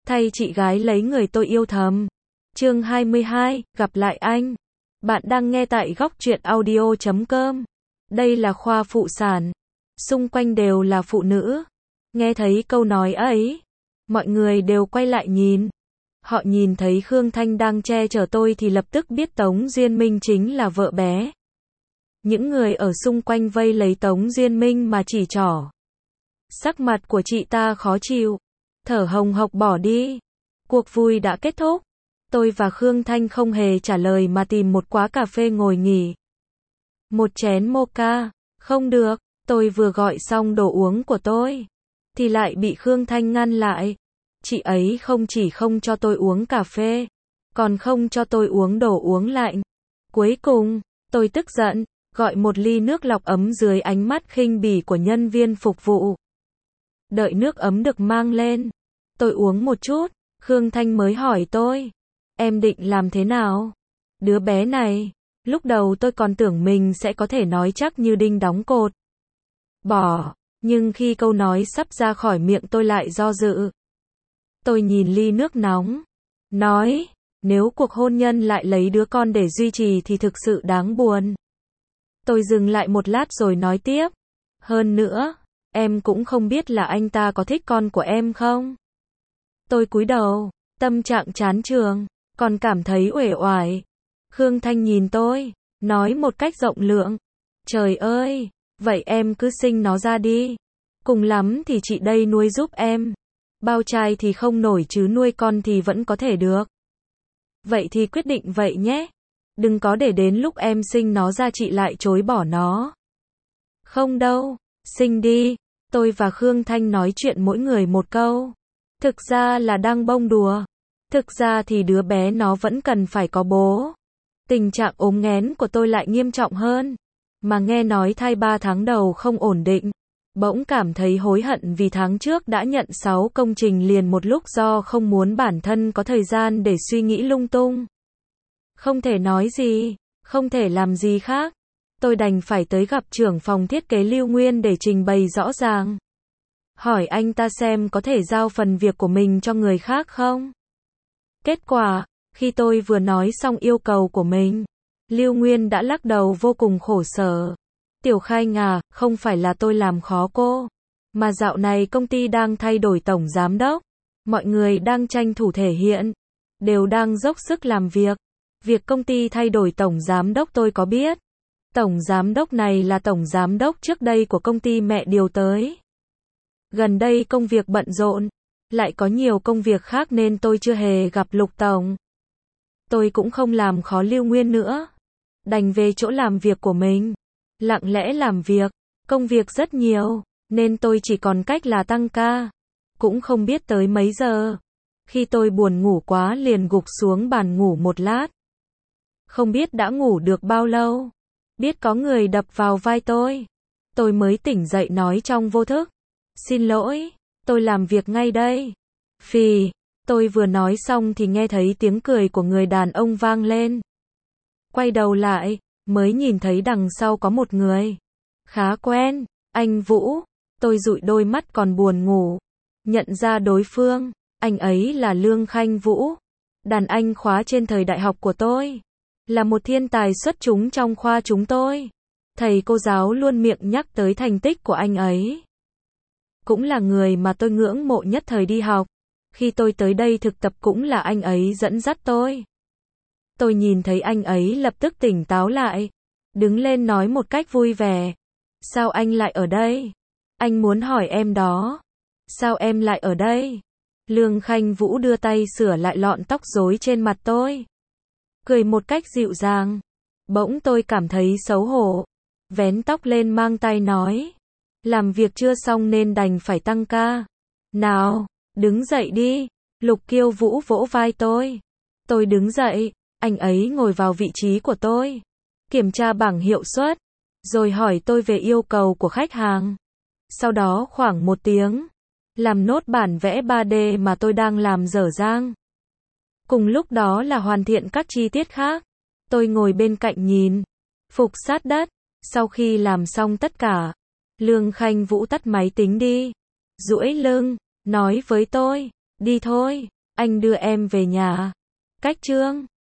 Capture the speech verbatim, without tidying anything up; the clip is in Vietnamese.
thay chị gái lấy người tôi yêu thầm. Chương hai mươi hai, gặp lại anh. Bạn đang nghe tại góc truyện audio chấm com. Đây là khoa phụ sản. Xung quanh đều là phụ nữ. Nghe thấy câu nói ấy, mọi người đều quay lại nhìn. Họ nhìn thấy Khương Thanh đang che chở tôi thì lập tức biết Tống Duyên Minh chính là vợ bé. Những người ở xung quanh vây lấy Tống Duyên Minh mà chỉ trỏ. Sắc mặt của chị ta khó chịu, thở hồng hộc bỏ đi. Cuộc vui đã kết thúc. Tôi và Khương Thanh không hề trả lời mà tìm một quán cà phê ngồi nghỉ. Một chén mocha, không được, tôi vừa gọi xong đồ uống của tôi, thì lại bị Khương Thanh ngăn lại. Chị ấy không chỉ không cho tôi uống cà phê, còn không cho tôi uống đồ uống lạnh. Cuối cùng, tôi tức giận, gọi một ly nước lọc ấm dưới ánh mắt khinh bỉ của nhân viên phục vụ. Đợi nước ấm được mang lên, tôi uống một chút, Khương Thanh mới hỏi tôi, em định làm thế nào? Đứa bé này, lúc đầu tôi còn tưởng mình sẽ có thể nói chắc như đinh đóng cột. Bỏ, nhưng khi câu nói sắp ra khỏi miệng tôi lại do dự. Tôi nhìn ly nước nóng, nói, nếu cuộc hôn nhân lại lấy đứa con để duy trì thì thực sự đáng buồn. Tôi dừng lại một lát rồi nói tiếp, hơn nữa, em cũng không biết là anh ta có thích con của em không? Tôi cúi đầu, tâm trạng chán chường, còn cảm thấy uể oải. Khương Thanh nhìn tôi, nói một cách rộng lượng, trời ơi, vậy em cứ sinh nó ra đi. Cùng lắm thì chị đây nuôi giúp em. Bao trai thì không nổi chứ nuôi con thì vẫn có thể được. Vậy thì quyết định vậy nhé. Đừng có để đến lúc em sinh nó ra chị lại chối bỏ nó. Không đâu, sinh đi. Tôi và Khương Thanh nói chuyện mỗi người một câu. Thực ra là đang bông đùa. Thực ra thì đứa bé nó vẫn cần phải có bố. Tình trạng ốm nghén của tôi lại nghiêm trọng hơn. Mà nghe nói thai ba tháng đầu không ổn định. Bỗng cảm thấy hối hận vì tháng trước đã nhận sáu công trình liền một lúc do không muốn bản thân có thời gian để suy nghĩ lung tung. Không thể nói gì, không thể làm gì khác. Tôi đành phải tới gặp trưởng phòng thiết kế Lưu Nguyên để trình bày rõ ràng. Hỏi anh ta xem có thể giao phần việc của mình cho người khác không? Kết quả, khi tôi vừa nói xong yêu cầu của mình, Lưu Nguyên đã lắc đầu vô cùng khổ sở. Tiểu Khanh à, không phải là tôi làm khó cô, mà dạo này công ty đang thay đổi tổng giám đốc. Mọi người đang tranh thủ thể hiện, đều đang dốc sức làm việc. Việc công ty thay đổi tổng giám đốc tôi có biết. Tổng giám đốc này là tổng giám đốc trước đây của công ty mẹ điều tới. Gần đây công việc bận rộn, lại có nhiều công việc khác nên tôi chưa hề gặp Lục Tổng. Tôi cũng không làm khó Lưu Nguyên nữa. Đành về chỗ làm việc của mình. Lặng lẽ làm việc, công việc rất nhiều, nên tôi chỉ còn cách là tăng ca. Cũng không biết tới mấy giờ. Khi tôi buồn ngủ quá liền gục xuống bàn ngủ một lát. Không biết đã ngủ được bao lâu. Biết có người đập vào vai tôi. Tôi mới tỉnh dậy nói trong vô thức. Xin lỗi, tôi làm việc ngay đây. Phì, tôi vừa nói xong thì nghe thấy tiếng cười của người đàn ông vang lên. Quay đầu lại, mới nhìn thấy đằng sau có một người. Khá quen, anh Vũ. Tôi dụi đôi mắt còn buồn ngủ. Nhận ra đối phương, anh ấy là Lương Khanh Vũ. Đàn anh khóa trên thời đại học của tôi. Là một thiên tài xuất chúng trong khoa chúng tôi. Thầy cô giáo luôn miệng nhắc tới thành tích của anh ấy. Cũng là người mà tôi ngưỡng mộ nhất thời đi học. Khi tôi tới đây thực tập cũng là anh ấy dẫn dắt tôi. Tôi nhìn thấy anh ấy lập tức tỉnh táo lại. Đứng lên nói một cách vui vẻ. Sao anh lại ở đây? Anh muốn hỏi em đó. Sao em lại ở đây? Lương Khanh Vũ đưa tay sửa lại lọn tóc rối trên mặt tôi. Cười một cách dịu dàng. Bỗng tôi cảm thấy xấu hổ. Vén tóc lên mang tay nói. Làm việc chưa xong nên đành phải tăng ca. Nào, đứng dậy đi. Lục Kiêu Vũ vỗ vai tôi. Tôi đứng dậy. Anh ấy ngồi vào vị trí của tôi. Kiểm tra bảng hiệu suất. Rồi hỏi tôi về yêu cầu của khách hàng. Sau đó khoảng một tiếng. Làm nốt bản vẽ ba D mà tôi đang làm dở dang. Cùng lúc đó là hoàn thiện các chi tiết khác. Tôi ngồi bên cạnh nhìn. Phục sát đất. Sau khi làm xong tất cả, Lương Khanh Vũ tắt máy tính đi. Duỗi lưng, nói với tôi, đi thôi. Anh đưa em về nhà. Cách chương